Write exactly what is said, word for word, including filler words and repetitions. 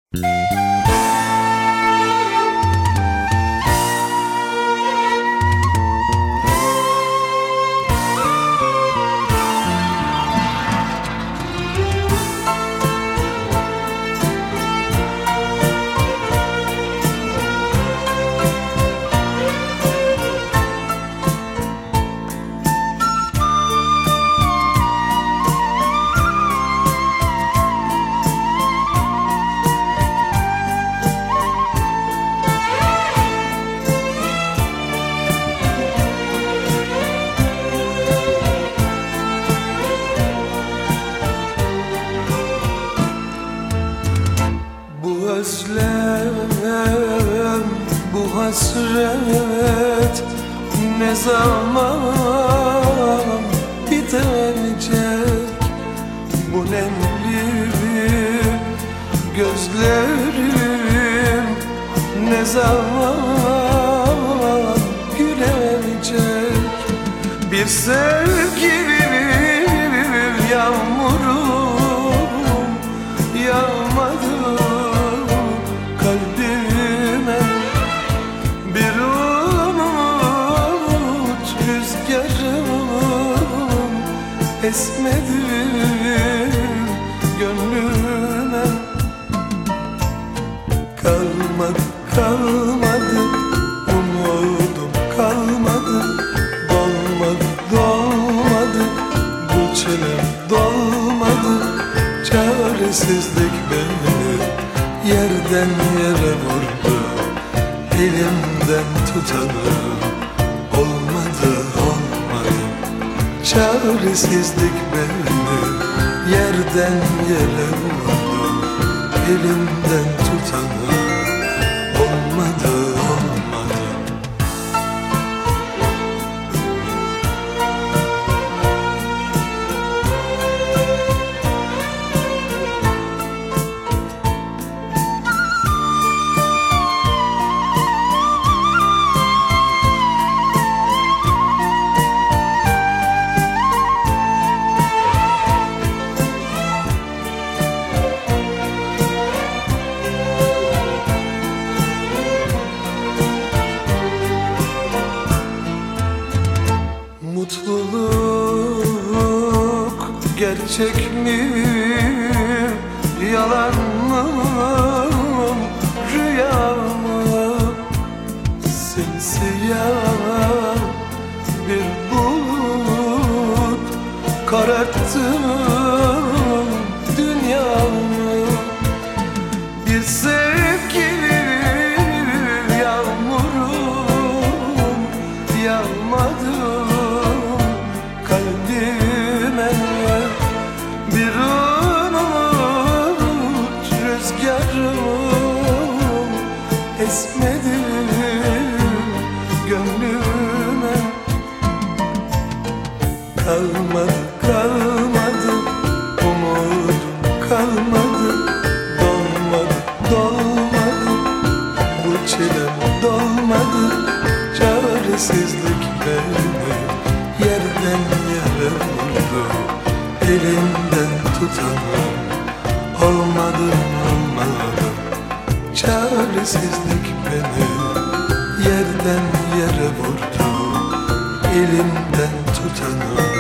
Özlem, bu hasret ne zaman bitecek? Bu nemli gözlerim ne zaman gülecek? Bir sevgilim yağmurum yağmadı kalbime, bir umut rüzgarım esmedi gönlüme. Kalmadı, kalmadı umudum kalmadı, dolmadı, dolmadı bu çilem dolmadı. Çaresizlik beni yerden yere vurdu, elimden tutanım olmadı, olmadı. Çaresizlik beni yerden yere vurdu, elimden tutanım olmadı, olmadı. Mutluluk gerçek mi, yalan mı, rüya mı? Simsiyah bir bulut kararttı dünyamı. Bir sevgilim yağmurum yağmadı kalbime, bir umut rüzgarım esmedi gönlüme. Kalmadı, kalmadı umudum kalmadı, dolmadı, dolmadı bu çilem dolmadı. Çaresizlik beni yerden yere vurdu, elimden tutanım olmadı, olmadı. Çaresizlik beni yerden yere vurdu, elimden tutanım